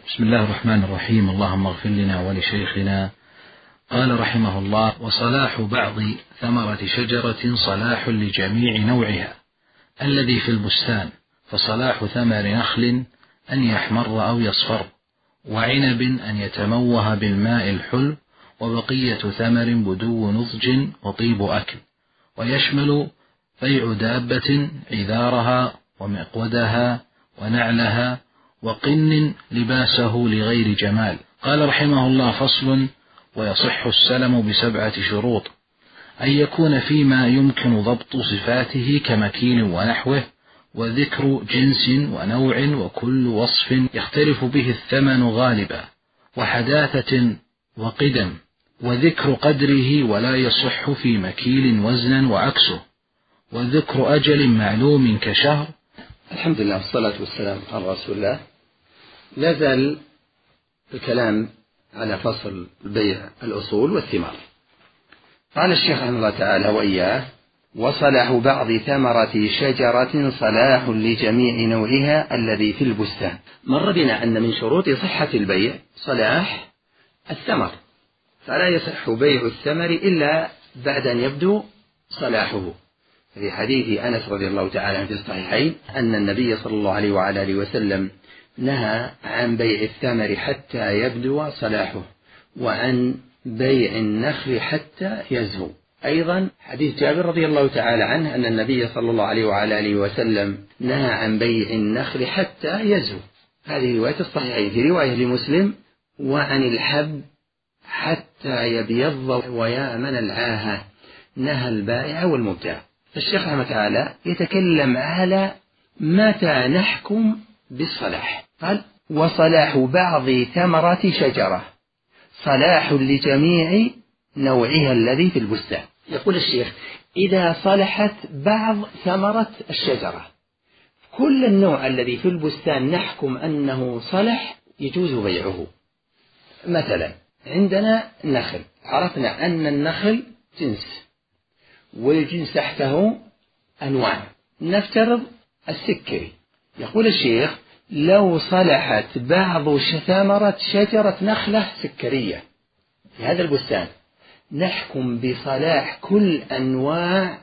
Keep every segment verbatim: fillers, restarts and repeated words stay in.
بسم الله الرحمن الرحيم. اللهم اغفر لنا ولشيخنا. قال رحمه الله: وصلاح بعض ثمرة شجرة صلاح لجميع نوعها الذي في البستان، فصلاح ثمر نخل أن يحمر أو يصفر، وعنب أن يتموه بالماء الحلو، وبقية ثمر بدو نضج وطيب أكل. ويشمل بيع دابة عذارها ومقودها ونعلها وقن لباسه لغير جمال. قال رحمه الله: فصل: ويصح السلم بسبعة شروط: أن يكون فيما يمكن ضبط صفاته كمكين ونحوه، وذكر جنس ونوع وكل وصف يختلف به الثمن غالبا، وحداثة وقدم، وذكر قدره ولا يصح في مكيل وزنا وعكسه، وذكر أجل معلوم كشهر. الحمد لله والصلاة والسلام على رسول الله. نزل الكلام على فصل بيع الأصول والثمار. قال الشيخ رحمه الله تعالى وإياه: وصلاح بعض ثمرة شجرة صلاح لجميع نوعها الذي في البستان. مر بنا أن من شروط صحة البيع صلاح الثمر، فلا يصح بيع الثمر إلا بعد أن يبدو صلاحه. في حديث أنس رضي الله تعالى عنه في الصحيحين أن النبي صلى الله عليه وعلى آله وسلم نهى عن بيع الثمر حتى يبدو صلاحه، وعن بيع النخل حتى يزهو. أيضا حديث جابر رضي الله تعالى عنه أن النبي صلى الله عليه وعلى آله وسلم نهى عن بيع النخل حتى يزهو. هذه رواية الصحيحين. في رواية لمسلم: وعن الحب حتى يبيض ويامن العاهة، نهى البائع والمبتاع. الشيخ رحمه الله تعالى يتكلم على متى نحكم بالصلاح. قال: وصلاح بعض ثمرة شجرة صلاح لجميع نوعها الذي في البستان. يقول الشيخ: إذا صلحت بعض ثمرة الشجرة، كل النوع الذي في البستان نحكم أنه صلح يجوز بيعه. مثلا عندنا نخل، عرفنا أن النخل جنس، والجنس تحته أنواع. نفترض السكري. يقول الشيخ: لو صلحت بعض ثمرة شجرة نخلة سكرية في هذا البستان، نحكم بصلاح كل أنواع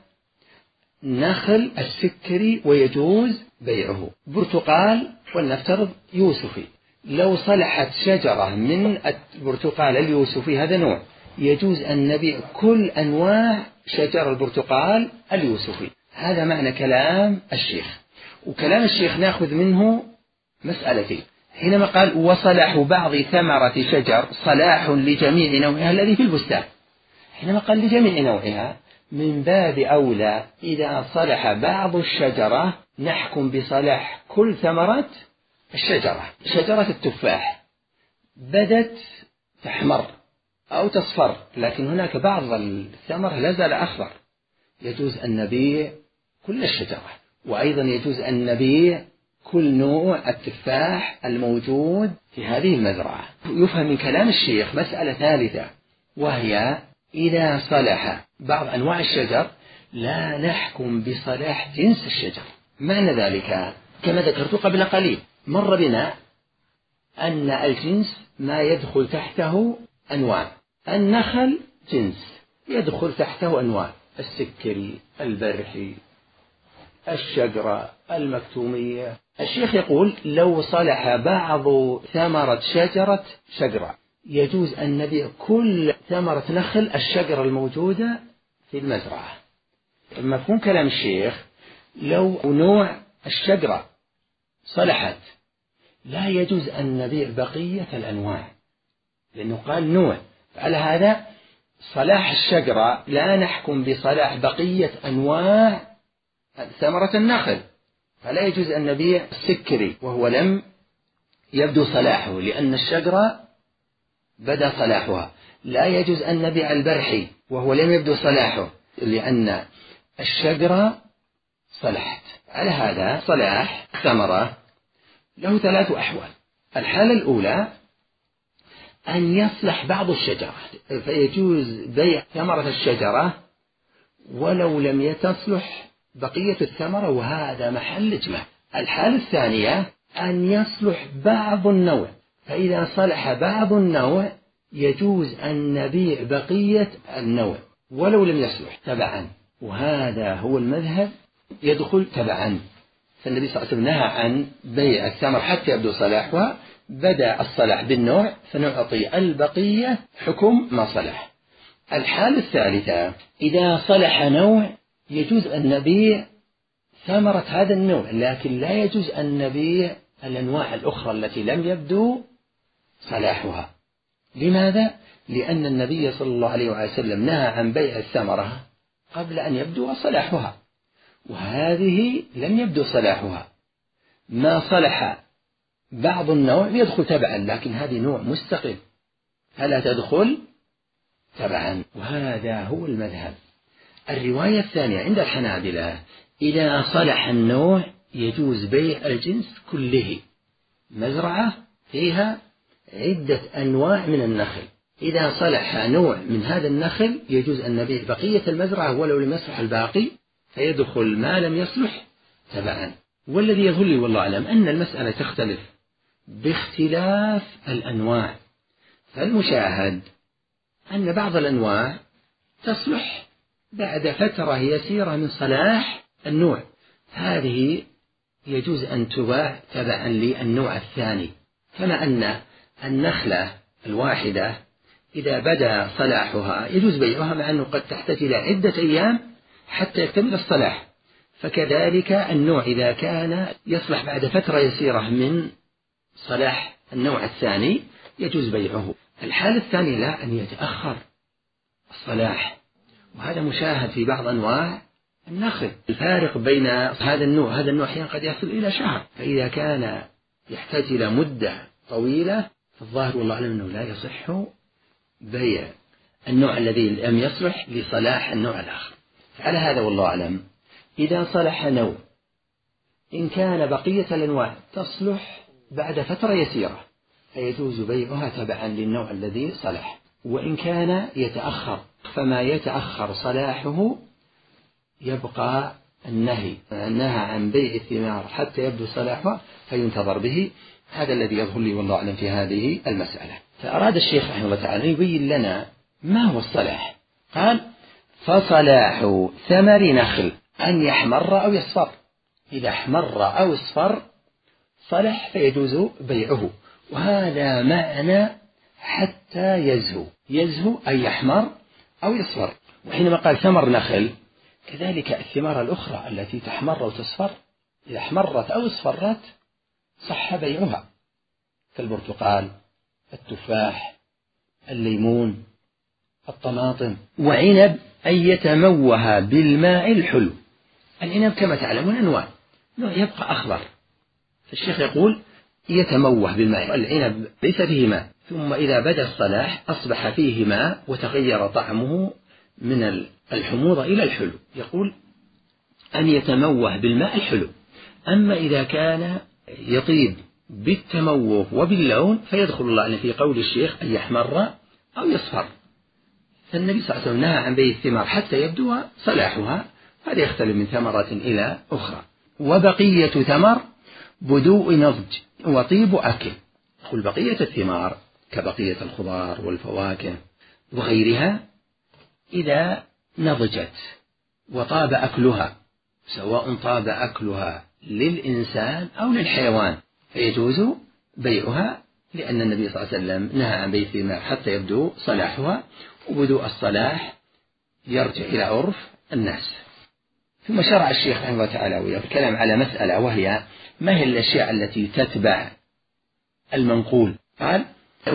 نخل السكري ويجوز بيعه. برتقال ولنفترض يوسفي، لو صلحت شجرة من البرتقال اليوسفي، هذا نوع، يجوز أن نبيع كل أنواع شجر البرتقال اليوسفي. هذا معنى كلام الشيخ. وكلام الشيخ نأخذ منه مسألتين. حينما قال: وصلاح بعض ثمرة شجر صلاح لجميع نوعها الذي في البستان، حينما قال لجميع نوعها، من باب أولى إذا صلح بعض الشجرة نحكم بصلاح كل ثمرة الشجرة. شجرة التفاح بدت تحمر أو تصفر، لكن هناك بعض الثمر لا زال أخضر، يجوز أن نبيع كل الشجرة. وأيضا يجوز أن نبيع كل نوع التفاح الموجود في هذه المزرعة. يفهم من كلام الشيخ مسألة ثالثة، وهي إذا صلح بعض أنواع الشجر لا نحكم بصلاح جنس الشجر. معنى ذلك كما ذكرت قبل قليل، مر بنا أن الجنس ما يدخل تحته أنواع. النخل جنس يدخل تحته أنواع: السكري، البرحي، الشجرة، المكتومية. الشيخ يقول: لو صلح بعض ثمرة شجرة شجرة يجوز أن نبيع كل ثمرة نخل الشجرة الموجودة في المزرعة. مفهوم كلام الشيخ: لو نوع الشجرة صلحت لا يجوز أن نبيع بقية الأنواع، لأنه قال نوع. على هذا صلاح الشجرة لا نحكم بصلاح بقية أنواع ثمرة النخل، فلا يجوز أن نبيع السكري وهو لم يبدو صلاحه، لأن الشجرة بدأ صلاحها. لا يجوز أن نبيع البرحي وهو لم يبدو صلاحه، لأن الشجرة صلحت. على هذا صلاح ثمرة له ثلاث أحوال. الحالة الأولى أن يصلح بعض الشجرة، فيجوز بيع ثمرة الشجرة ولو لم يتصلح بقية الثمرة، وهذا محل إجماع. الحالة الثانية أن يصلح بعض النوع، فإذا صلح بعض النوع يجوز أن نبيع بقية النوع ولو لم يصلح تبعا، وهذا هو المذهب يدخل تبعا. فالنبي صلى الله عليه وسلم نهى عن بيع الثمر حتى يبدو صلاحها، بدأ الصلاح بالنوع فنعطي البقية حكم ما صلح. الحالة الثالثة إذا صلح نوع يجوز أن نبيع ثمرة هذا النوع، لكن لا يجوز أن نبيع الأنواع الأخرى التي لم يبدو صلاحها. لماذا؟ لأن النبي صلى الله عليه وسلم نهى عن بيع الثمرة قبل أن يبدو صلاحها، وهذه لم يبدو صلاحها. ما صلح بعض النوع يدخل تبعا، لكن هذه نوع مستقل فلا تدخل تبعا، وهذا هو المذهب. الرواية الثانية عند الحنابلة إذا صلح النوع يجوز بيع الجنس كله. مزرعة فيها عدة أنواع من النخل، إذا صلح نوع من هذا النخل يجوز أن نبيع بقية المزرعة ولو لم يصلح الباقي، فيدخل ما لم يصلح تبعا. والذي يظهر لي والله أعلم أن المسألة تختلف باختلاف الأنواع، فالمشاهد أن بعض الأنواع تصلح بعد فترة يسيرة من صلاح النوع، هذه يجوز أن تباع تبعا للنوع الثاني. كما أن النخلة الواحدة إذا بدأ صلاحها يجوز بيعها مع أنه قد تحتاج إلى عدة أيام حتى يكتمل الصلاح، فكذلك النوع إذا كان يصلح بعد فترة يسيرة من صلاح النوع الثاني يجوز بيعه. الحالة الثانية لا، أن يتأخر الصلاح، وهذا مشاهد في بعض أنواع النخل. الفارق بين هذا النوع هذا النوع أحيانا قد يصل إلى شهر، فإذا كان يحتاج إلى مدة طويلة فالظاهر والله أعلم أنه لا يصح بيع النوع الذي لم يصلح لصلاح النوع الآخر. على هذا والله أعلم إذا صلح نوع إن كان بقية الأنواع تصلح بعد فترة يسيرة فيجوز بيعها تبعا للنوع الذي صلح، وإن كان يتأخر فما يتأخر صلاحه يبقى النهي نهى عن بيع الثمار حتى يبدو صلاحها فينتظر به. هذا الذي يظهر لي والله أعلم في هذه المسألة. فأراد الشيخ رحمه الله تعالى يبين لنا ما هو الصلاح. قال فصلاح ثمر نخل أن يحمر أو يصفر، إذا احمر أو اصفر صلح فيجوز بيعه، وهذا معنى حتى يزهو. يزهو أي يحمر أو يصفر. وحينما قال ثمر نخل كذلك الثمار الأخرى التي تحمر وتصفر إذا احمرت أو اصفرت صح بيعها، كالبرتقال، التفاح، الليمون، الطماطم. وعنب أن يتموه بالماء الحلو. العنب كما تعلمون أنواع، نوع يبقى أخضر، فالشيخ يقول يتموه بالماء. العنب ليس فيه ماء، ثم إذا بدا الصلاح أصبح فيه ماء وتغير طعمه من الحموضة إلى الحلو، يقول أن يتموه بالماء الحلو. أما إذا كان يطيب بالتموه وباللون فيدخل الله في قول الشيخ أن يحمر أو يصفر. فالنبي صلى الله عليه وسلم نهى عن بيع الثمار حتى يبدو صلاحها، هذا يختلف من ثمرة إلى أخرى. وبقية ثمر بدوء نضج وطيب أكل. يقول بقية الثمار كبقية الخضار والفواكه وغيرها إذا نضجت وطاب أكلها، سواء طاب أكلها للإنسان أو للحيوان، فيجوز بيعها، لأن النبي صلى الله عليه وسلم نهى عن بيع الثمار حتى يبدو صلاحها، وبدوء الصلاح يرجع إلى عرف الناس. ثم شرع الشيخ رحمه الله تعالى والكلام على مسألة، وهي ما هي الأشياء التي تتبع المنقول. قال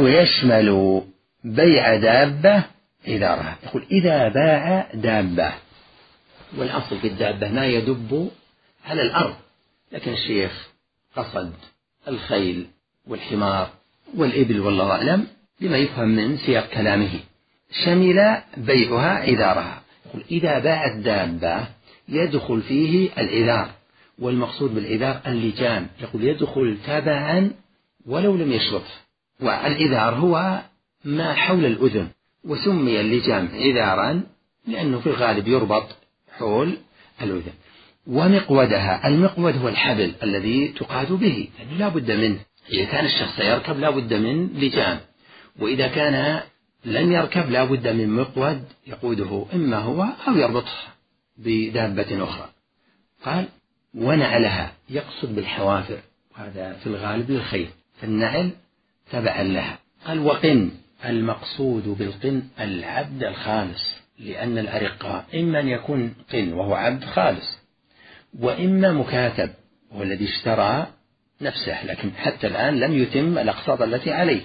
ويشمل بيع دابة إذا رأى. يقول إذا باع دابة، والأصل في الدابة ما يدب على الأرض، لكن الشيخ قصد الخيل والحمار والإبل والله أعلم لما يفهم من سياق كلامه. شمل بيعها إذا رأى. يقول إذا باع الدابة يدخل فيه العذار، والمقصود بالعذار اللجام، يقول يدخل تبعا ولو لم يشرط. والعذار هو ما حول الأذن، وسمي اللجام عذارا لأنه في الغالب يربط حول الأذن. ومقودها، المقود هو الحبل الذي تقاد به، لأنه لا بد منه إذا كان الشخص يركب لا بد من لجام، وإذا كان لم يركب لا بد من مقود يقوده إما هو أو يربطه بدابة أخرى. قال ونعلها، يقصد بالحوافر، وهذا في الغالب للخيل، فالنعل تبعا لها. قال وقن، المقصود بالقن العبد الخالص، لأن الأرقاء إما أن يكون قن وهو عبد خالص، وإما مكاتب هو الذي اشترى نفسه لكن حتى الآن لم يتم الأقساط التي عليه،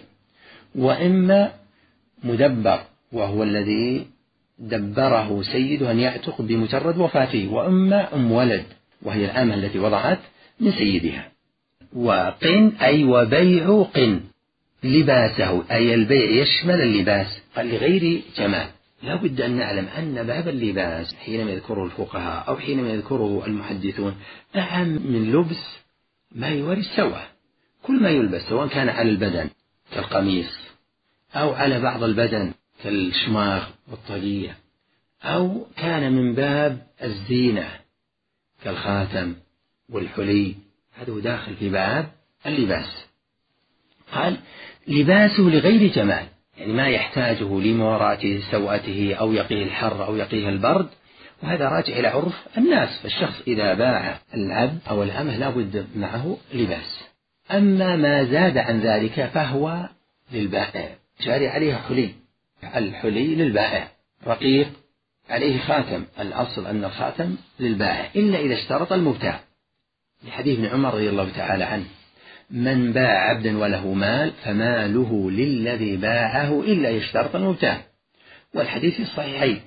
وإما مدبر وهو الذي دبره سيده أن يعتق بمجرد وفاته، وإما أم ولد وهي العامة التي وضعت من سيدها. وقن أي وبيع قن لباسه، أي البيع يشمل اللباس. قال لغير جمال. لا بد أن نعلم أن باب اللباس حينما يذكره الفقهاء أو حينما يذكره المحدثون أعم من لبس ما يواري السوى. كل ما يلبس سواء كان على البدن كالقميص أو على بعض البدن كالشماغ والطلية، أو كان من باب الزينة كالخاتم والحلي، هذا داخل في باب اللباس. قال لباسه لغير جمال، يعني ما يحتاجه لمواراة سوءته أو يقيه الحر أو يقيه البرد، وهذا راجع إلى عرف الناس. فالشخص إذا باع العبد أو الأمة لا بد معه لباس. أما ما زاد عن ذلك فهو للبائع، جاري عليه حلي، الحلي للبائع، رقيق عليه خاتم، الأصل أن الخاتم للبائع إلا إذا اشترط المبتاع، لحديث ابن عمر رضي الله تعالى عنه من باع عبدا وله مال فماله للذي باعه إلا يشترط المبتاع، والحديث الصحيحين.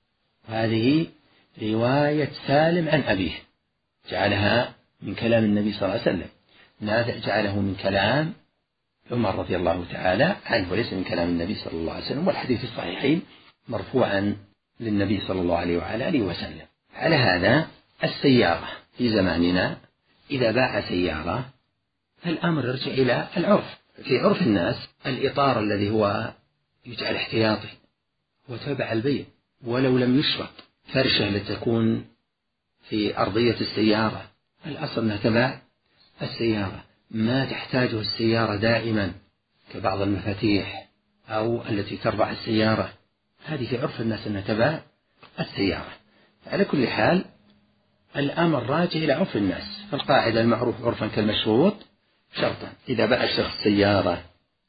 هذه رواية سالم عن أبيه، جعلها من كلام النبي صلى الله عليه وسلم. نافع جعله من كلام عمر رضي الله تعالى عنه وليس من كلام النبي صلى الله عليه وسلم، والحديث الصحيحين مرفوعا للنبي صلى الله عليه وعلى آله وسلم. على هذا السيارة في زماننا إذا باع سيارة الأمر يرجع إلى العرف. في عرف الناس الإطار الذي هو يجعل احتياطي هو تبع البيع، ولو لم يشرط فرشة لتكون في أرضية السيارة الأصل أنها تبع السيارة. ما تحتاجه السيارة دائما كبعض المفاتيح أو التي تربع السيارة، هذه في عرف الناس أنها تبع السيارة. على كل حال الأمر راجع إلى عرف الناس، فالقاعدة المعروف عرفا كالمشروط شرطا. إذا باع الشخص سيارة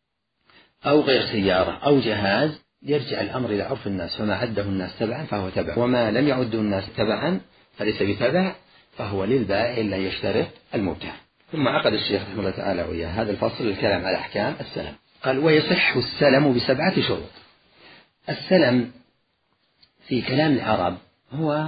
أو غير سيارة أو جهاز يرجع الأمر إلى عرف الناس، فما عده الناس تبعا فهو تبع، وما لم يعده الناس تبعا فليس بتبع، فهو للبائع إلا يشترط المبتاع. ثم عقد الشيخ رحمه الله تعالى وإياه هذا الفصل الكلام على أحكام السلم. قال ويصح السلم بسبعة شروط. السلم في كلام العرب هو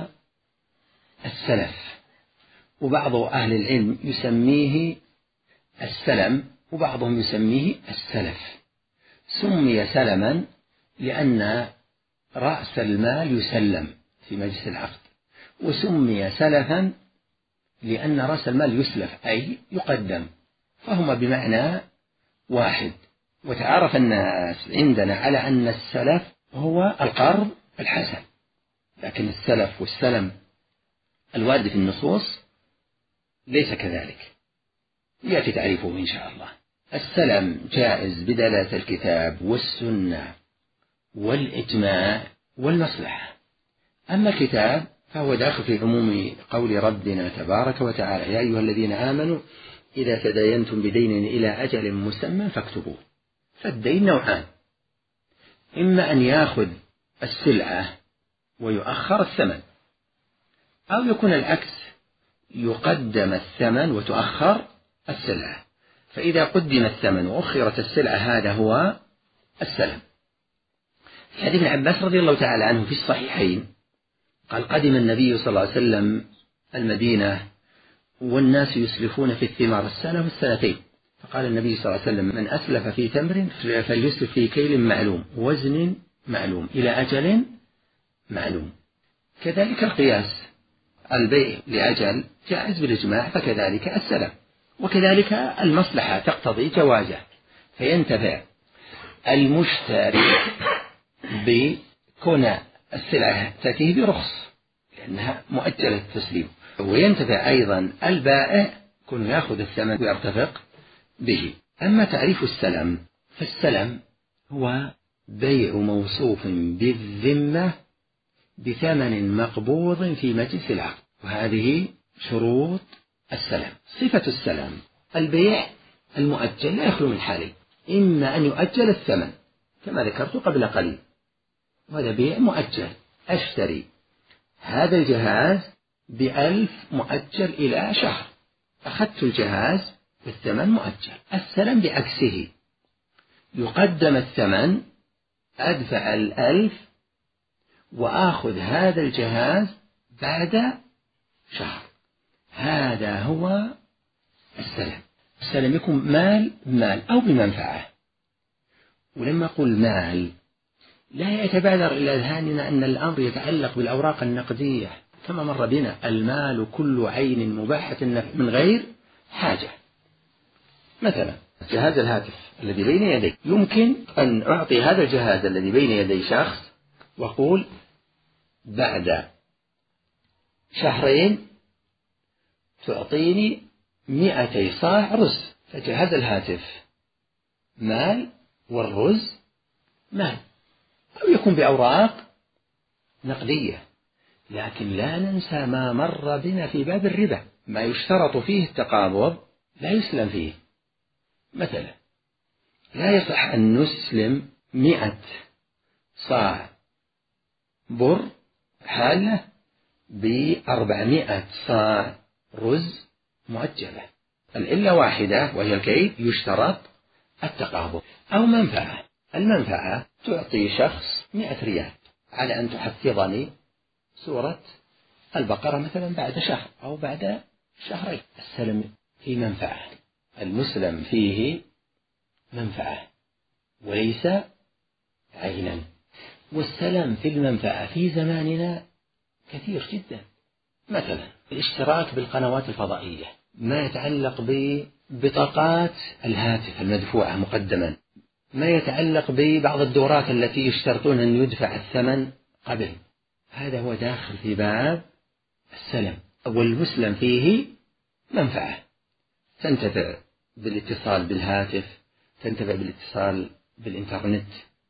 السلف، وبعض أهل العلم يسميه السلم وبعضهم يسميه السلف. سمي سلما لأن رأس المال يسلم في مجلس العقد، وسمي سلفا لأن رأس المال يسلف أي يقدم، فهما بمعنى واحد. وتعارف الناس عندنا على أن السلف هو القرض الحسن، لكن السلف والسلم الوارد في النصوص ليس كذلك، يأتي تعريفه إن شاء الله. السلم جائز بدلالة الكتاب والسنة والإجماع والمصلحة. أما الكتاب فهو داخل في عموم قول ربنا تبارك وتعالى يا أيها الذين آمنوا إذا تداينتم بدين إلى أجل مسمى فاكتبوه. فالدين نوعان، إما أن يأخذ السلعة ويؤخر الثمن، أو يكون العكس يقدم الثمن وتؤخر السلعة. فإذا قدم الثمن وأخرت السلعة هذا هو السلم. في حديث ابن عباس رضي الله تعالى عنه في الصحيحين قال قدم النبي صلى الله عليه وسلم المدينة والناس يسلفون في الثمار السنة والسنتين، فقال النبي صلى الله عليه وسلم من أسلف في تمر فليسلف في كيل معلوم وزن معلوم إلى أجل معلوم. كذلك القياس، البيع لأجل جائز بالإجماع، فكذلك السلم، وكذلك المصلحة تقتضي جوازه، فينتفع المشتري بكون السلعة تأتيه برخص لأنها مؤجلة التسليم، وينتفع أيضا البائع كون يأخذ الثمن ويرتفق به. أما تعريف السلم فالسلم هو بيع موصوف بالذمة بثمن مقبوض في مجلس العقد، وهذه شروط السلم. صفة السلم البيع المؤجل لا يخلو من حالين: إما أن يؤجل الثمن كما ذكرت قبل قليل، وهذا بيع مؤجل، أشتري هذا الجهاز بألف مؤجل إلى شهر، أخذت الجهاز بالثمن مؤجل. السلم بعكسه: يقدم الثمن، أدفع الألف وآخذ هذا الجهاز بعد شهر. هذا هو السلم. السلم يكون مال مال أو بمنفعة. ولما أقول مال لا يتبادر إلى أذهاننا أن الأمر يتعلق بالأوراق النقدية كما مر بنا: المال كل عين مباحة من غير حاجة. مثلا جهاز الهاتف الذي بين يدي، يمكن أن أعطي هذا الجهاز الذي بين يدي شخص وأقول بعد شهرين تعطيني مئتي صاع رز. فجهاز الهاتف مال والرز مال، أو يكون بأوراق نقدية. لكن لا ننسى ما مر بنا في باب الربا: ما يشترط فيه التقابض لا يسلم فيه. مثلا لا يصح أن نسلم مئة صاع بر حالة بأربعمائة صاع رز مؤجلة، الإلا واحدة وهي الكيل يشترط التقابض. أو منفعة، المنفعة تعطي شخص مئة ريال على أن تحفظني سورة البقرة مثلا بعد شهر أو بعد شهرين. السلم في منفعة، المسلم فيه منفعة وليس عينا. والسلم في المنفعة في زماننا كثير جدا. مثلا الاشتراك بالقنوات الفضائية، ما يتعلق ببطاقات الهاتف المدفوعة مقدما، ما يتعلق ببعض الدورات التي يشترطون أن يدفع الثمن قبل، هذا هو داخل في باب السلم. والمسلم فيه منفعة: تنتفع بالاتصال بالهاتف، تنتفع بالاتصال بالإنترنت،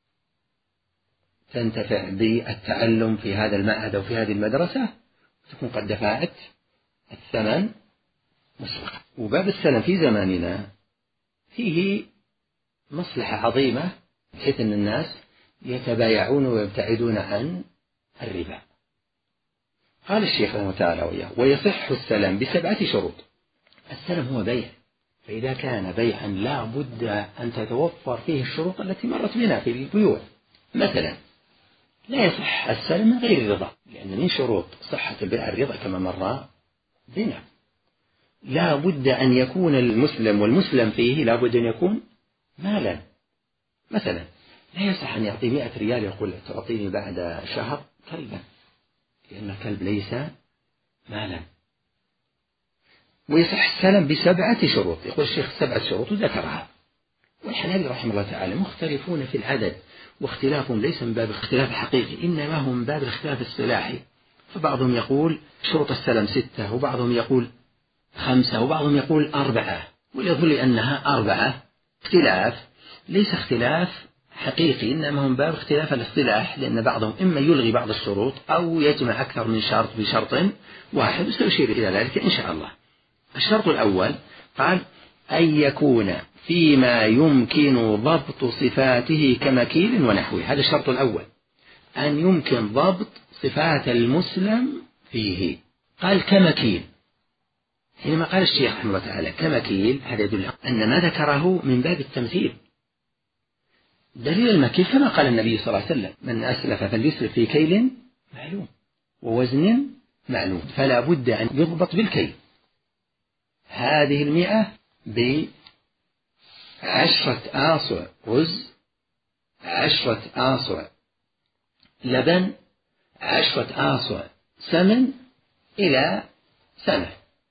تنتفع بالتعلم في هذا المعهد أو في هذه المدرسة، تكون قد دفعت الثمن مسبقا. وباب السلم في زماننا فيه مصلحة عظيمة بحيث أن الناس يتبايعون ويبتعدون عن الربا. قال الشيخ رحمه الله تعالى وإياه: ويصح السلم بسبعة شروط. السلم هو بيع، فإذا كان بيعا لا بد أن تتوفر فيه الشروط التي مرت بنا في البيوع. مثلا لا يصح السلم من غير رضا، لأن من شروط صحة البيع الرضا كما مر بنا. لا بد أن يكون المسلم والمسلم فيه لا بد أن يكون مالا. مثلا لا يصح أن يعطي مئة ريال يقول تعطيني بعد شهر كلبا، لأن الكلب ليس مالا. ويصح السلم بسبعة شروط. يقول الشيخ سبعة شروط وذكرها. والحنابلة رحمه الله تعالى مختلفون في العدد، واختلافهم ليس من باب الاختلاف الحقيقي، إنما هو من باب الاختلاف الصلاحي. فبعضهم يقول شروط السلم ستة، وبعضهم يقول خمسة، وبعضهم يقول أربعة، ويظل أنها أربعة. اختلاف ليس اختلاف حقيقي، إنما هو من باب اختلاف الاصطلاح، لأن بعضهم إما يلغي بعض الشروط أو يجمع أكثر من شرط بشرط واحد، وسأشير إلى ذلك إن شاء الله. الشرط الأول قال أن يكون فيما يمكن ضبط صفاته كمكيل ونحوه. هذا الشرط الأول، أن يمكن ضبط صفات المسلم فيه. قال كمكيل. حينما قال الشيخ رحمه الله تعالى كمكيل، هذا يدل أن ما ذكره من باب التمثيل. دليل المكيل كما قال النبي صلى الله عليه وسلم: من أسلف فليسلف في كيل معلوم ووزن معلوم. فلا بد أن يضبط بالكيل. هذه المئة بعشرة آصع رز، عشرة آصع لبن، عشرة آصع سمن إلى سنة.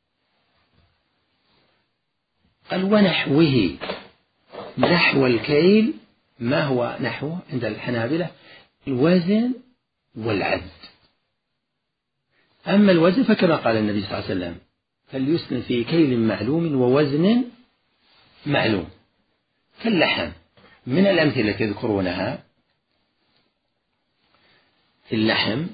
قال ونحوه. نحو الكيل ما هو نحوه عند الحنابلة؟ الوزن والعد. أما الوزن فكما قال النبي صلى الله عليه وسلم: فليسلم في كيل معلوم ووزن معلوم. كاللحم. من الأمثلة التي يذكرونها في اللحم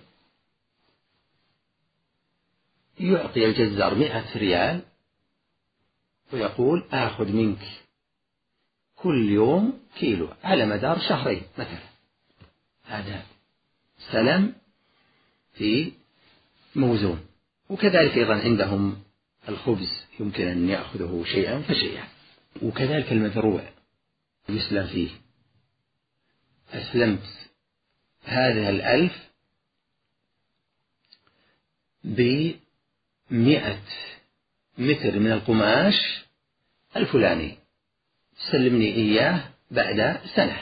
يعطي الجزار مئة ريال ويقول آخذ منك كل يوم كيلو على مدار شهرين مثلا. هذا سلم في موزون. وكذلك أيضا عندهم الخبز يمكن أن يأخذه شيئا فشيئا. وكذلك المذروع يسلم فيه. أسلمت هذه الألف بمئة متر من القماش الفلاني، سلمني إياه بعد سنة.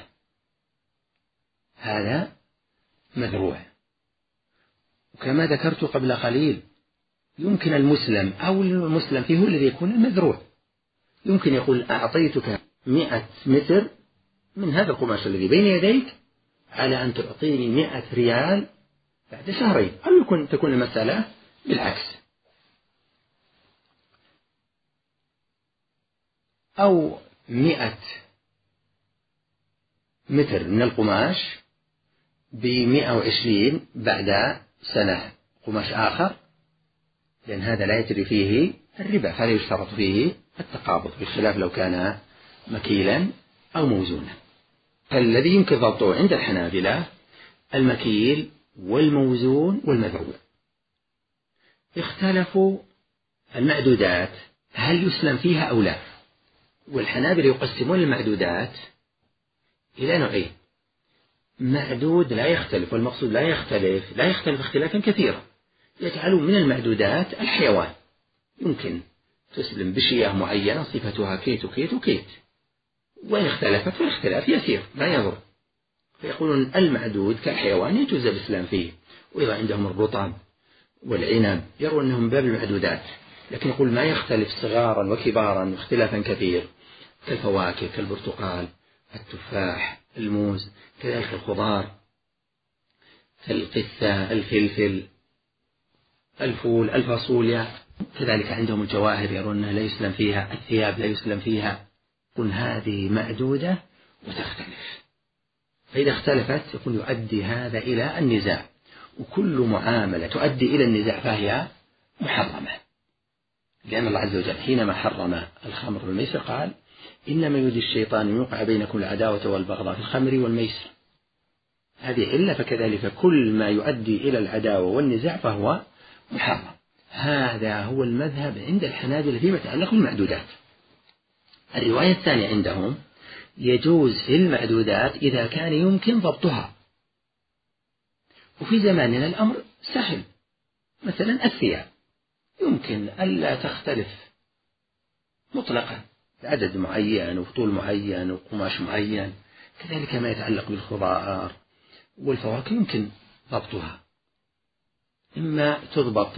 هذا مذروع. وكما ذكرت قبل قليل يمكن المسلم أو المسلم فيه الذي يكون المذروع، يمكن يقول أعطيتك مئة متر من هذا القماش الذي بين يديك على أن تعطيني مئة ريال بعد شهرين، أو يكون تكون المسألة بالعكس. أو مئة متر من القماش بمئة وعشرين بعد سنة قماش آخر، لأن هذا لا يجري فيه الربا، فلا يشترط فيه التقابض، بخلاف لو كان مكيلا أو موزونا. فالذي يمكن ضبطه عند الحنابلة المكيل والموزون والمذروع. اختلفوا المعدودات هل يسلم فيها أو لا. والحنابلة يقسمون المعدودات إلى نوعين: معدود لا يختلف، والمقصود لا يختلف لا يختلف اختلافا كثيرا. يجعلون من المعدودات الحيوان، يمكن تسلم بشيء معينة صفتها كيت وكيت وكيت، وإن اختلفت فالاختلاف يسير لا يضر، فيقولون المعدود كالحيوان يجوز الإسلام فيه. وإذا عندهم الرطب والعنب يرون أنهم باب المعدودات، لكن يقول ما يختلف صغارا وكبارا واختلافا كثير، كالفواكه كالبرتقال التفاح الموز، كذلك الخضار كالقثة الفلفل الفول الفاصوليا. كذلك عندهم الجواهر يرون أنها لا يسلم فيها، الثياب لا يسلم فيها. كن هذه معدودة وتختلف، فإذا اختلفت يكون يؤدي هذا إلى النزاع، وكل معاملة تؤدي إلى النزاع فهي محرمة، لأن الله عز وجل حينما حرم الخمر والميسر قال إنما يريد الشيطان أن يوقع بينكم العداوة والبغضاء في الخمر والميسر. هذه إلا فكذلك كل ما يؤدي إلى العداوة والنزاع فهو محرم. هذا هو المذهب عند الحنابلة فيما يتعلق بالمعدودات. الرواية الثانية عندهم يجوز في المعدودات إذا كان يمكن ضبطها، وفي زماننا الأمر سهل. مثلا الثياب يمكن ألا تختلف مطلقا، عدد معين وطول معين وقماش معين. كذلك ما يتعلق بالخضار والفواكه يمكن ضبطها، إما تضبط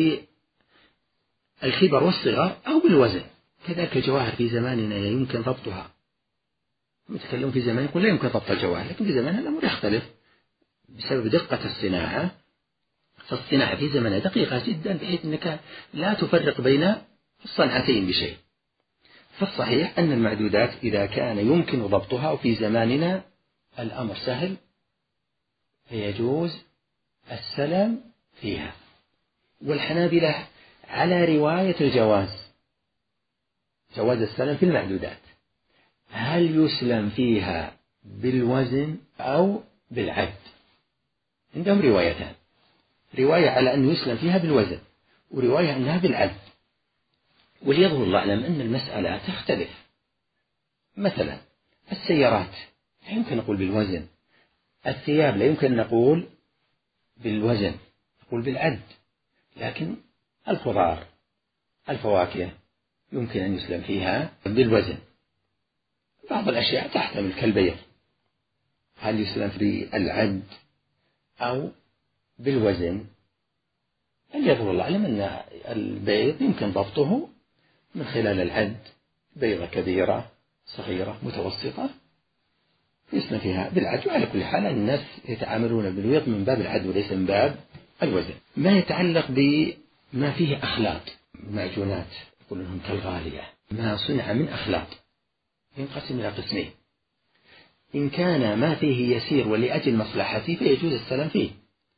بالكبر والصغر أو بالوزن. كذلك الجواهر في زماننا يمكن ضبطها. نتكلم في زمان يقول لا يمكن ضبط الجواهر، لكن في زماننا الأمر يختلف بسبب دقة الصناعة. فالصناعة في زماننا دقيقة جدا بحيث أنك لا تفرق بين الصنعتين بشيء. فالصحيح أن المعدودات إذا كان يمكن ضبطها وفي زماننا الأمر سهل فيجوز السلام فيها. والحنابلة على رواية الجواز، جواز السلام في المعدودات. هل يسلم فيها بالوزن أو بالعد؟ عندهم روايتان: رواية على أن يسلم فيها بالوزن، ورواية أنها بالعد. وليظهر الله أعلم أن المسألة تختلف. مثلا السيارات لا يمكن نقول بالوزن، الثياب لا يمكن نقول بالوزن، نقول بالعد. لكن الخضار الفواكه يمكن أن يسلم فيها بالوزن. بعض الأشياء تحتمل كالبيض، هل يسلم في العد أو بالوزن؟ أن يظهر الله أعلم أن البيض يمكن ضبطه من خلال العد، بيضة كبيرة صغيرة متوسطة يسلم فيها بالعد. وعلى كل حال الناس يتعاملون بالبيض من باب العد وليس من باب الوزن. ما يتعلق بما فيه أخلاط، معجونات يقول لهم كالغالية، ما صنع من أخلاط ينقسم إلى قسمين: إن كان ما فيه يسير ولأجل مصلحته فيجوز السلام فيه.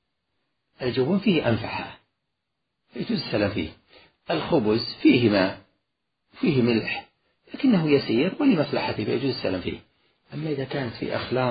الجبن فيه أنفحة فيجوز السلام فيه. الخبز فيه ماء فيه ملح لكنه يسير ولمصلحته فيجوز السلام فيه. أما إذا كانت في أخلاط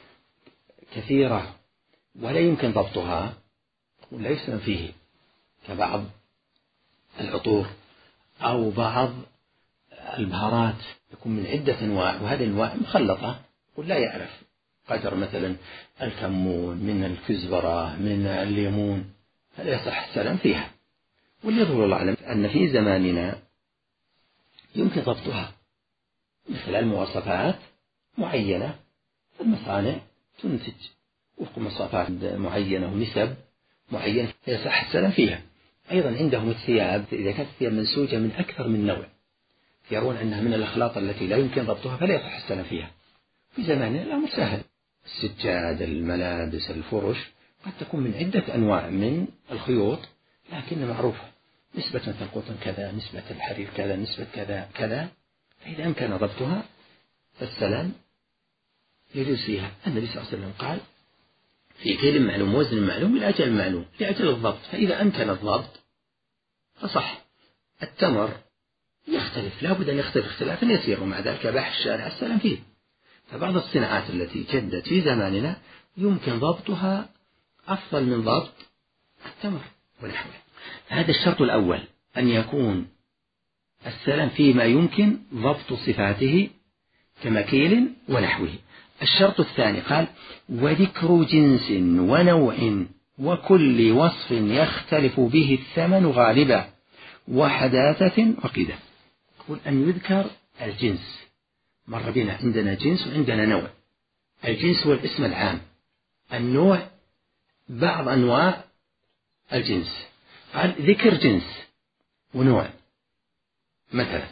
كثيرة ولا يمكن ضبطها ولا يسلم فيه، كبعض العطور أو بعض البهارات يكون من عدة أنواع وهذه الأنواع مخلطة ولا يعرف قدر مثلا الكمون من الكزبرة من الليمون، هذا يصح السلام فيها. واليظهر الله أعلم أن في زماننا يمكن ضبطها، مثل المواصفات معينة المصانع تنتج وفق مواصفات معينة ونسب معينة يصح السلام فيها. أيضا عندهم الثياب، إذا كانت الثياب منسوجة من أكثر من نوع يرون أنها من الأخلاط التي لا يمكن ضبطها فلا يصح السلام فيها. في زماننا الأمر سهل، السجاد الملابس الفرش قد تكون من عدة أنواع من الخيوط لكن معروفة نسبة مثل قطن كذا، نسبة الحرير كذا، نسبة كذا كذا، فإذا أمكن ضبطها فالسلام يجوز فيها. النبي صلى الله عليه وسلم قال: في كيل معلوم وزن معلوم لأجل معلوم، لأجل الضبط، فإذا أمكن الضبط فصح. التمر يختلف، لا بد أن يختلف اختلافا يسير، ومع ذلك باح الشارع السلام فيه. فبعض الصناعات التي جدت في زماننا يمكن ضبطها أفضل من ضبط التمر ونحوه. هذا الشرط الأول، أن يكون السلام فيما يمكن ضبط صفاته كمكيل ونحوه. الشرط الثاني قال: وذكر جنس ونوع وكل وصف يختلف به الثمن غالبا وحداثة وقدة. يقول أن يذكر الجنس، مر بنا عندنا جنس وعندنا نوع. الجنس هو الاسم العام، النوع بعض أنواع الجنس. قال ذكر جنس ونوع، مثلا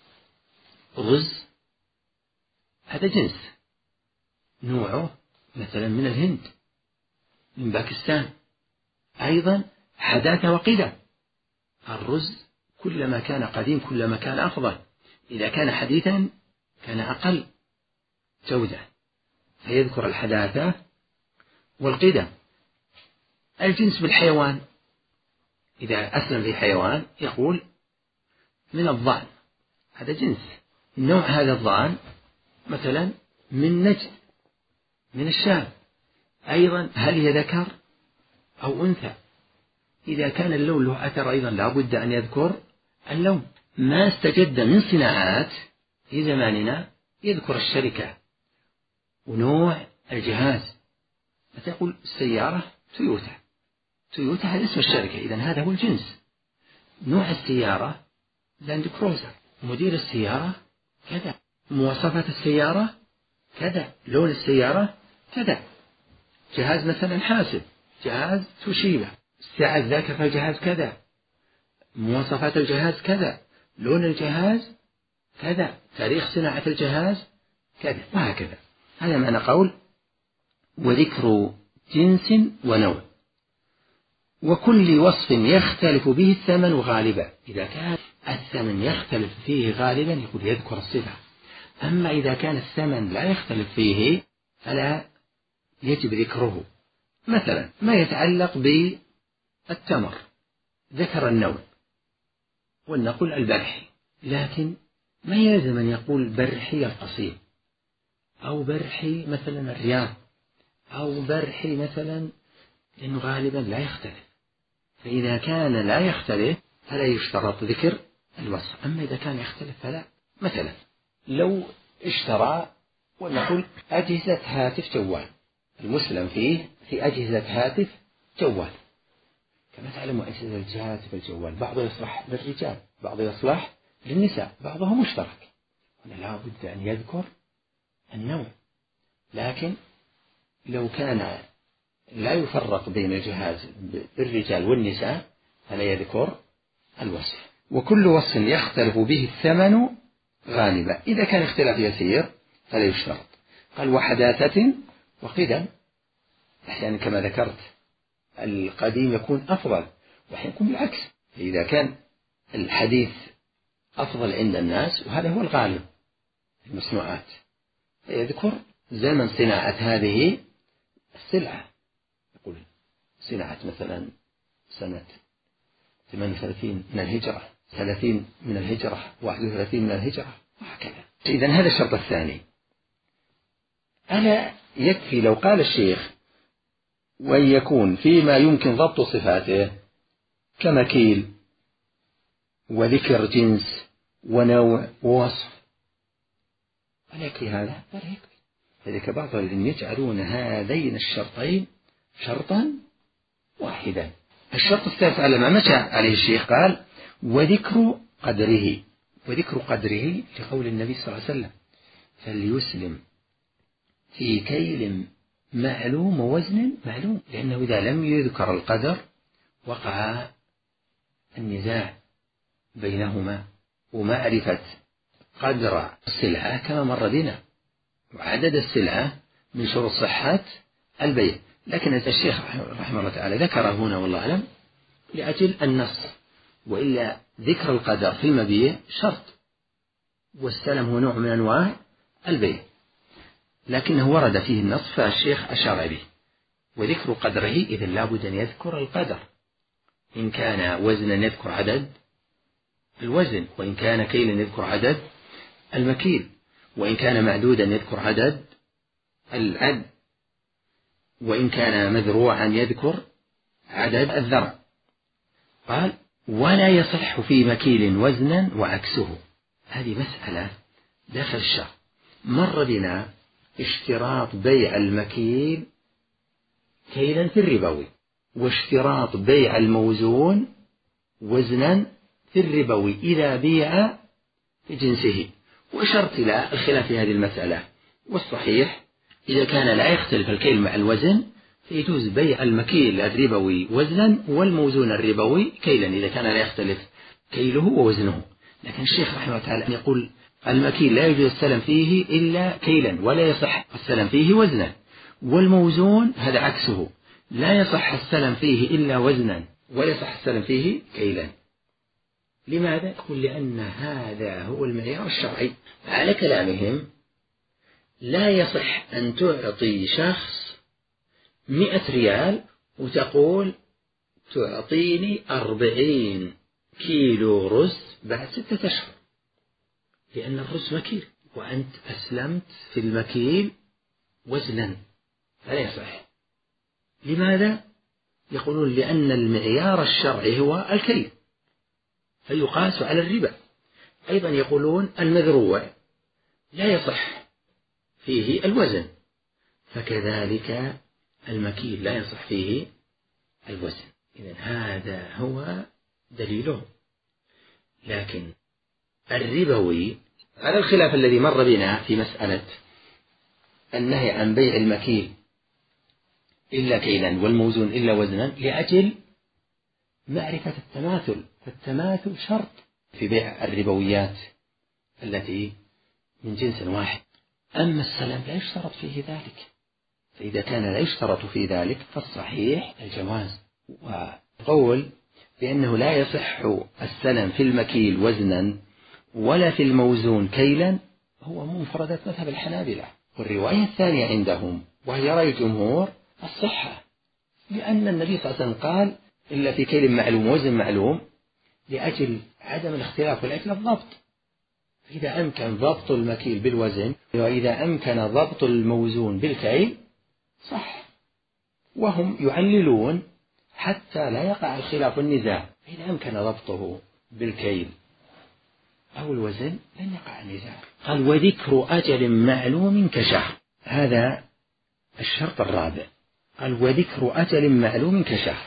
رز هذا جنس، نوعه مثلا من الهند من باكستان. أيضا حداثة وقدة، الرز كلما كان قديم كلما كان أفضل، إذا كان حديثا كان أقل جودة، فيذكر الحداثة والقدة. الجنس بالحيوان، إذا أسلم في حيوان يقول من الضأن هذا جنس، نوع هذا الضأن مثلا من نجد من الشام. أيضا هل هي ذكر أو أنثى؟ إذا كان اللون له أثر أيضا لا بد أن يذكر اللون. ما استجد من صناعات في زماننا يذكر الشركة ونوع الجهاز، فتقول السيارة تويوتا، تويوتا هذا اسم الشركة، إذن هذا هو الجنس. نوع السيارة لاند كروزر، مدير السيارة كذا، مواصفات السيارة كذا، لون السيارة كذا. جهاز مثلا حاسب، جهاز توشيبا، الساعة الذاكرة في الجهاز كذا، مواصفات الجهاز كذا، لون الجهاز كذا، تاريخ صناعة الجهاز كذا، وهكذا. هذا معنى قول وذكر جنس ونوع وكل وصف يختلف به الثمن غالبا. إذا كان الثمن يختلف فيه غالبا يقول يذكر الصفة، أما إذا كان الثمن لا يختلف فيه فلا يجب ذكره. مثلا ما يتعلق بالتمر ذكر النوع ولنقول البرحي، لكن ما يلزم أن يقول برحي القصيم أو برحي مثلا الرياض أو برحي مثلا، لأنه غالبا لا يختلف. فإذا كان لا يختلف فلا يشترط ذكر الوصف، أما إذا كان يختلف فلا. مثلا لو اشترى ونقول أجهزة هاتف جوال، المسلم فيه في أجهزة هاتف جوال، كما تعلموا أجهزة الهاتف الجوال بعضه يصلح للرجال بعضه يصلح للنساء، بعضه مشترك، هنا لا بد أن يذكر النوع. لكن لو كان لا يفرق بين الجهاز بالرجال والنساء فلا يذكر الوصف. وكل وصف يختلف به الثمن غالبا، إذا كان اختلاف يسير فلا يشترط. قال وحداثة وقدم، أحيانا كما ذكرت القديم يكون أفضل وأحيانا يكون بالعكس، إذا كان الحديث أفضل عند الناس وهذا هو الغالب المصنوعات، يذكر زمن صناعة هذه السلعة، يقول صناعة مثلا سنة ثمانية وثلاثين من الهجرة، ثلاثين من الهجرة، واحد وثلاثين من الهجرة، وهكذا. إذن هذا الشرط الثاني. ألا يكفي لو قال الشيخ وأن يكون فيما يمكن ضبط صفاته كمكيل وذكر جنس ونوع ووصف، ألا يكفي هذا؟ لا يكفي. فذلك بعض الذين يجعلون هذين الشرطين شرطا واحدا. الشرط الثالث على ما مشى عليه الشيخ قال وذكر قدره، وذكر قدره لقول النبي صلى الله عليه وسلم فليسلم في كيل معلوم ووزن معلوم، لأنه إذا لم يذكر القدر وقع النزاع بينهما، ومعرفة قدر السلعة كما مر بنا وعدد السلعة من شروط صحة البيع. لكن الشيخ رحمه الله تعالى ذكر هنا والله أعلم لأجل النص، وإلا ذكر القدر في المبيع شرط، والسلم هو نوع من أنواع البيع، لكنه ورد فيه النص فالشيخ أشار به. وذكر قدره إذن لابد أن يذكر القدر، إن كان وزنا يذكر عدد الوزن، وإن كان كيلا يذكر عدد المكيل، وإن كان معدودا يذكر عدد العد، وإن كان مذروعا يذكر عدد الذرع. قال ولا يصح في مكيل وزنا وعكسه. هذه مسألة داخل الشرع مر بنا اشتراط بيع المكيل كيلا في الربوي، واشتراط بيع الموزون وزنا في الربوي إذا بيع في جنسه، وأشرت إلى الخلاف في هذه المسألة. والصحيح إذا كان لا يختلف الكيل مع الوزن فيجوز بيع المكيل الربوي وزنا والموزون الربوي كيلا إذا كان لا يختلف كيله ووزنه. لكن الشيخ رحمه الله تعالى يقول المكيل لا يجوز السلم فيه إلا كيلا ولا يصح السلم فيه وزنا، والموزون هذا عكسه لا يصح السلم فيه إلا وزنا ولا يصح السلم فيه كيلا. لماذا؟ يقول لأن هذا هو المعيار الشرعي. على كلامهم لا يصح أن تعطي شخص مئة ريال وتقول تعطيني أربعين كيلو رز بعد ستة أشهر، لأن الرز مكيل وأنت أسلمت في المكيل وزنا، فلا يصح. لماذا؟ يقولون لأن المعيار الشرعي هو الكيل فيقاس على الربا. أيضا يقولون المذروع لا يصح فيه الوزن، فكذلك المكيل لا يصح فيه الوزن. إذن هذا هو دليله. لكن الربوي على الخلاف الذي مر بنا في مسألة النهي عن بيع المكيل إلا كيلا والموزون إلا وزنا لأجل معرفة التماثل، فالتماثل شرط في بيع الربويات التي من جنس واحد. أما السلم لا يشترط فيه ذلك، فإذا كان لا يشترط في ذلك فالصحيح الجواز. وقول بأنه لا يصح السلم في المكيل وزنا ولا في الموزون كيلا هو منفردة مذهب الحنابلة. والرواية الثانية عندهم وهي رأي الجمهور الصحة، لأن النبي صلى الله عليه وسلم قال إلا في كيل معلوم وزن معلوم لأجل عدم الاختلاف ولأجل الضبط. إذا أمكن ضبط المكيل بالوزن وإذا أمكن ضبط الموزون بالكيل صح، وهم يعللون حتى لا يقع الخلاف والنزاع. إذا أمكن ضبطه بالكيل أو الوزن لن يقع النزاع. قال وذكر أجل معلوم كشهر، هذا الشرط الرابع. قال وذكر أجل معلوم كشهر،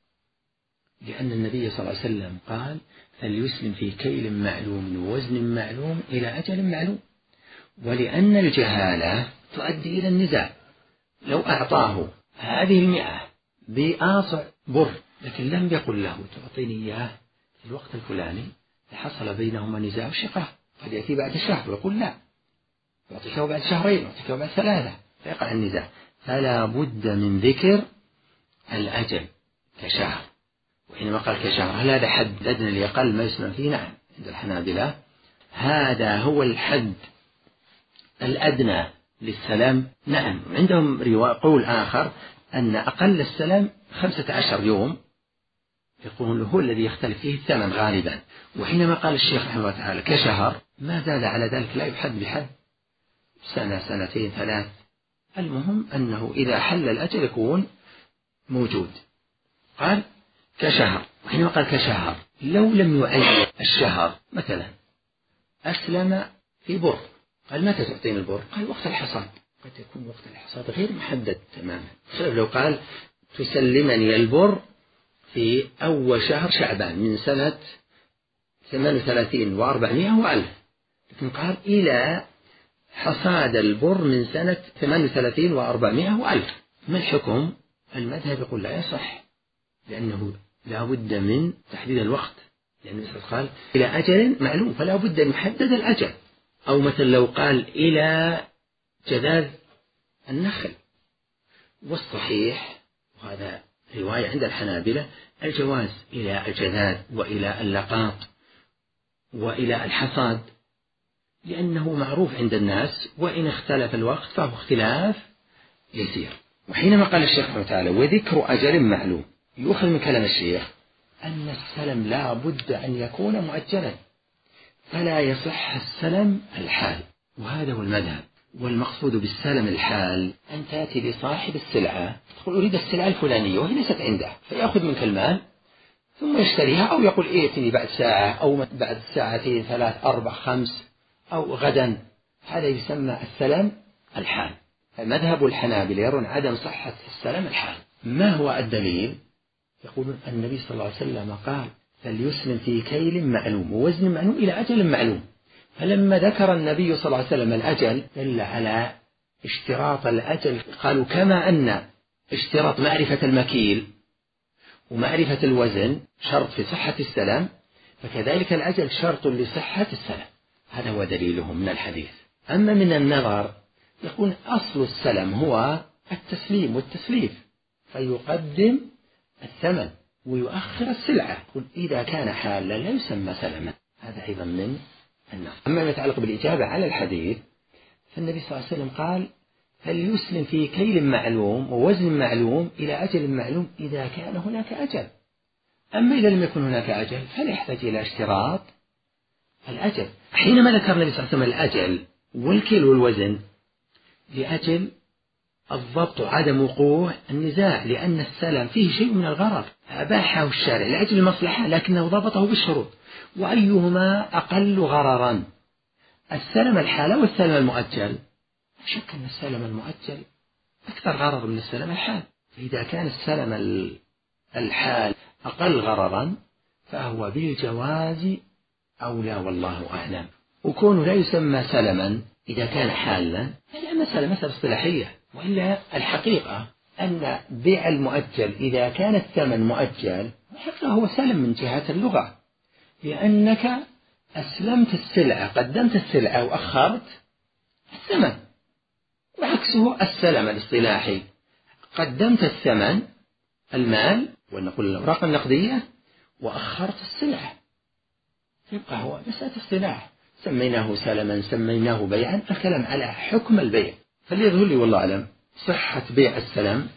لأن النبي صلى الله عليه وسلم قال فليسلم في كيل معلوم ووزن معلوم إلى أجل معلوم، ولأن الجهالة تؤدي إلى النزاع. لو أعطاه هذه المئة بآصع بر لكن لم يقل له تعطيني إياه في الوقت الفلاني لحصل بينهما نزاع وشقاق، قد يأتي بعد شهر ويقول لا يعطيك بعد شهرين يعطيك بعد ثلاثة فيقع النزاع. فلا بد من ذكر الأجل كشهر. وحينما قال كشهر هل هذا حد أدنى لأقل ما يسمى فيه؟ نعم، عند الحنابلة هذا هو الحد الأدنى للسلام. نعم، عندهم قول آخر أن أقل السلام خمسة عشر يوم، يقول هو الذي يختلف فيه الثمن غالبا. وحينما قال الشيخ رحمه الله تعالى كشهر، ما زاد على ذلك، لا يحد بحد، سنة سنتين ثلاث، المهم أنه إذا حل الأجل يكون موجود. قال كشهر، وحينما قال كشهر لو لم يعين الشهر، مثلا أسلم في بر، قال متى تعطيني البر؟ قال وقت الحصاد، قد يكون وقت الحصاد غير محدد تماما. لو قال تسلمني البر في أول شهر شعبان من سنة ثمان وثلاثين وأربعمائة وألف، لكن قال إلى حصاد البر من سنة ثمان وثلاثين وأربعمائة وألف، ما الحكم؟ المذهب يقول لا يصح، لأنه لا بد من تحديد الوقت، لأن يعني قال إلى أجل معلوم فلا بد أن يحدد الأجل. أو مثل لو قال إلى جذاذ النخل، والصحيح وهذا رواية عند الحنابلة الجواز إلى الجذاذ وإلى اللقاط وإلى الحصاد، لأنه معروف عند الناس، وإن اختلف الوقت فهو اختلاف يسير. وحينما قال الشيخ رحمه تعالى وذكر أجل معلوم، يؤخذ من كلام الشيخ أن السلم لا بد أن يكون مؤجلا، فلا يصح السلم الحال، وهذا هو المذهب. والمقصود بالسلم الحال أن تأتي لصاحب السلعة تقول أريد السلعة الفلانية وهي ليست عنده، فيأخذ منك المال ثم يشتريها، أو يقول ائتني بعد ساعة أو بعد ساعتين ثلاث أربع خمس أو غدا، هذا يسمى السلم الحال. مذهب الحنابلة يرون عدم صحة السلم الحال. ما هو الدليل؟ يقولون النبي صلى الله عليه وسلم قال فليسلم في كيل معلوم ووزن معلوم إلى أجل معلوم، فلما ذكر النبي صلى الله عليه وسلم الأجل دل على اشتراط الأجل. قالوا كما أن اشتراط معرفة المكيل ومعرفة الوزن شرط في صحة السلام، فكذلك الأجل شرط لصحة السلام. هذا هو دليلهم من الحديث. أما من النظر يقول أصل السلم هو التسليم والتسليف، فيقدم الثمن ويؤخر السلعة. قل إذا كان حالا لا يسمى سلما، هذا أيضا من النظر. أما ما يتعلق بالإجابة على الحديث، فالنبي صلى الله عليه وسلم قال فليسلم في كيل معلوم ووزن معلوم إلى أجل معلوم إذا كان هناك أجل. أما إذا لم يكن هناك أجل فلا يحتاج إلى اشتراط الأجل. حينما ذكر النبي صلى الله عليه وسلم الأجل والكيل والوزن لأجل الضبط وعدم وقوع النزاع، لأن السلم فيه شيء من الغرر أباحه الشارع لأجل المصلحة لكنه ضبطه بالشروط، وأيهما أقل غررا، السلم الحال والسلم المؤجل؟ لا شك أن السلم المؤجل أكثر غرر من السلم الحال، فإذا كان السلم الحال أقل غررا فهو بالجواز أولى والله أعلم. وكونه لا يسمى سلما إذا كان حالا هذه مسألة مسألة اصطلاحية، وإلا الحقيقة أن بيع المؤجل إذا كان الثمن مؤجل الحقيقة هو سلم من جهة اللغة، لأنك أسلمت السلعة، قدمت السلعة وأخرت الثمن، وعكسه السلم الاصطلاحي قدمت الثمن المال ونقول الأوراق النقدية وأخرت السلعة، يبقى هو مسألة اصطلاح، سميناه سلما سميناه بيعا، الكلام على حكم البيع. فليظهر لي والله أعلم صحة بيع السلم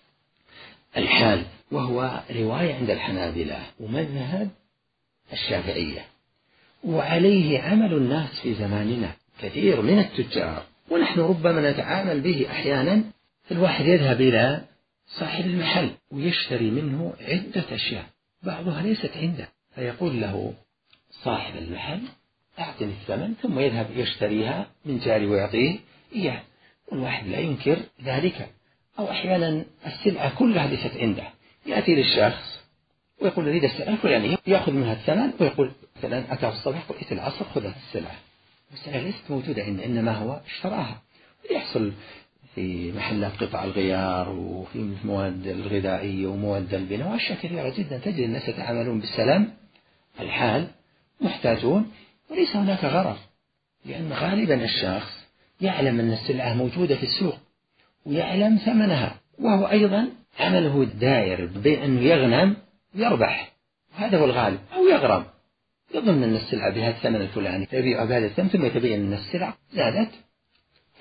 الحال، وهو رواية عند الحنابلة ومذهب الشافعية، وعليه عمل الناس في زماننا كثير من التجار، ونحن ربما نتعامل به أحيانا. الواحد يذهب إلى صاحب المحل ويشتري منه عدة أشياء بعضها ليست عنده، فيقول له صاحب المحل أعطني الثمن، ثم يذهب يشتريها من جاري ويعطيه إياه، والواحد لا ينكر ذلك. أو أحيانا السلعة كلها ليست عنده، يأتي للشخص ويقول أريد السلعة الفلانية، يأخذ منها الثمن ويقول مثلا أتى في الصباح يقول إتى العصر خذ السلعة، السلعة ليست موجودة عنده إنما هو اشتراها. يحصل في محلات قطع الغيار وفي المواد الغذائية ومواد البناء وأشياء كثيرة جدا تجد الناس يتعاملون بالسلام الحال محتاجون وليس هناك غرر، لأن غالبا الشخص يعلم أن السلعة موجودة في السوق ويعلم ثمنها، وهو أيضا عمله الدائر بين أنه يغنم يربح، هذا هو الغالب، أو يغرم يظن أن السلعة بها الثمن الفلاني، يبيع بهذا الثمن ثم يتبين أن السلعة زادت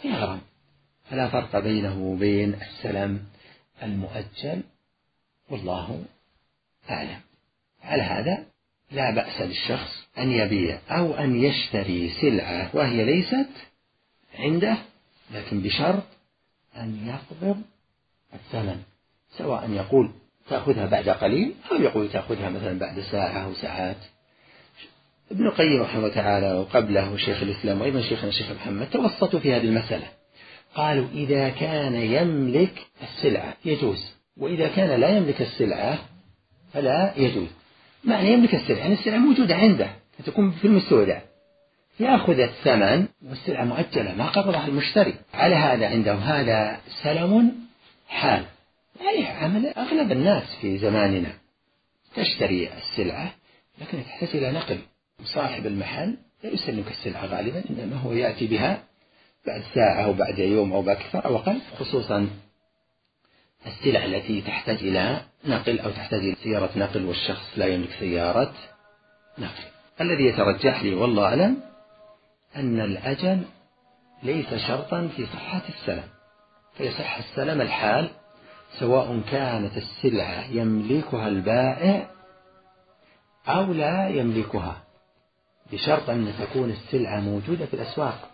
فيغرم، فلا فرق بينه وبين السلم المؤجل، والله أعلم. على هذا لا بأس للشخص أن يبيع أو أن يشتري سلعة وهي ليست عنده، لكن بشرط أن يقبض الثمن، سواء يقول تأخذها بعد قليل أو يقول تأخذها مثلا بعد ساعة أو ساعات. ابن القيم رحمه الله تعالى وقبله شيخ الإسلام وأيضا شيخنا الشيخ محمد توسطوا في هذه المسألة، قالوا إذا كان يملك السلعة يجوز، وإذا كان لا يملك السلعة فلا يجوز. معنى يملك السلعة يعني السلعة موجودة عنده فتكون في المستودع، يأخذ الثمن والسلعة مؤجلة ما قبضها المشتري. على هذا عنده هذا سلم حال، يعني عمل أغلب الناس في زماننا، تشتري السلعة لكن تحتاج إلى نقل، صاحب المحل لا يسلمك السلعة غالبا، إنما هو يأتي بها بعد ساعة أو بعد يوم أو بأكثر أو أقل، خصوصا السلع التي تحتاج إلى نقل أو تحتاج إلى سيارة نقل والشخص لا يملك سيارة نقل. الذي يترجح لي والله أعلم أن الأجل ليس شرطا في صحة السلم، فيصح السلم الحال سواء كانت السلعة يملكها البائع أو لا يملكها، بشرط أن تكون السلعة موجودة في الأسواق،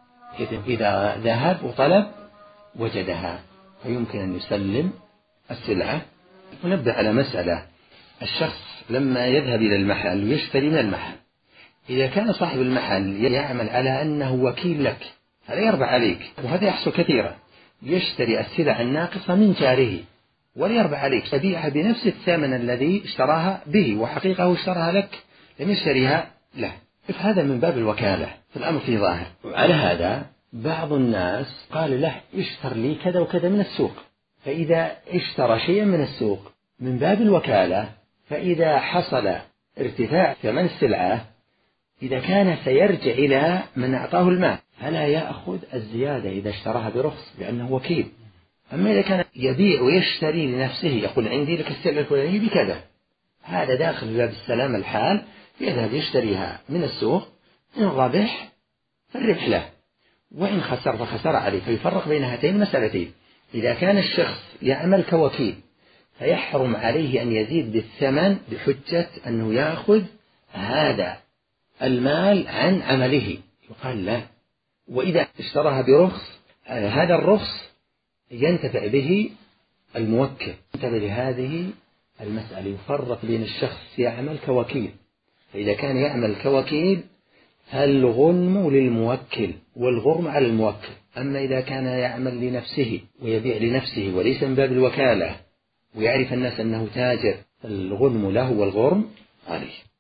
إذا ذهب وطلب وجدها فيمكن أن يسلم السلعة. ونبدأ على مسألة، الشخص لما يذهب إلى المحل ويشتري من المحل، إذا كان صاحب المحل يعمل على أنه وكيل لك هذا يربح عليك، وهذا يحصل كثيرا، يشتري السلع الناقصة من جاره ولا يربح عليك، تبيعها بنفس الثمن الذي اشتراها به، وحقيقة اشتراها لك لم يشتريها له، فهذا من باب الوكالة، فالأمر فيه ظاهر. وعلى هذا بعض الناس قال له اشتر لي كذا وكذا من السوق، فإذا اشترى شيئا من السوق من باب الوكالة، فإذا حصل ارتفاع ثمن السلعة إذا كان سيرجع إلى من أعطاه المال فلا يأخذ الزيادة إذا اشتراها برخص لأنه وكيل. أما إذا كان يبيع ويشتري لنفسه يقول عندي لك السلعة الفلانية بكذا، هذا داخل باب السلام الحال، يذهب يشتريها من السوق، إن ربح فالربح له وإن خسر فخسر عليه، فيفرق بين هاتين المسألتين. إذا كان الشخص يعمل كوكيل فيحرم عليه أن يزيد بالثمن بحجة أنه يأخذ هذا المال عن عمله، يقال لا. وإذا اشتراها برخص هذا الرخص ينتفع به الموكل. انتبه لهذه المسألة، يفرق بين الشخص يعمل كوكيل، فإذا كان يعمل كوكيل فالغنم للموكل والغرم على الموكل، أما إذا كان يعمل لنفسه ويبيع لنفسه وليس من باب الوكالة ويعرف الناس أنه تاجر، الغنم له والغرم عليه.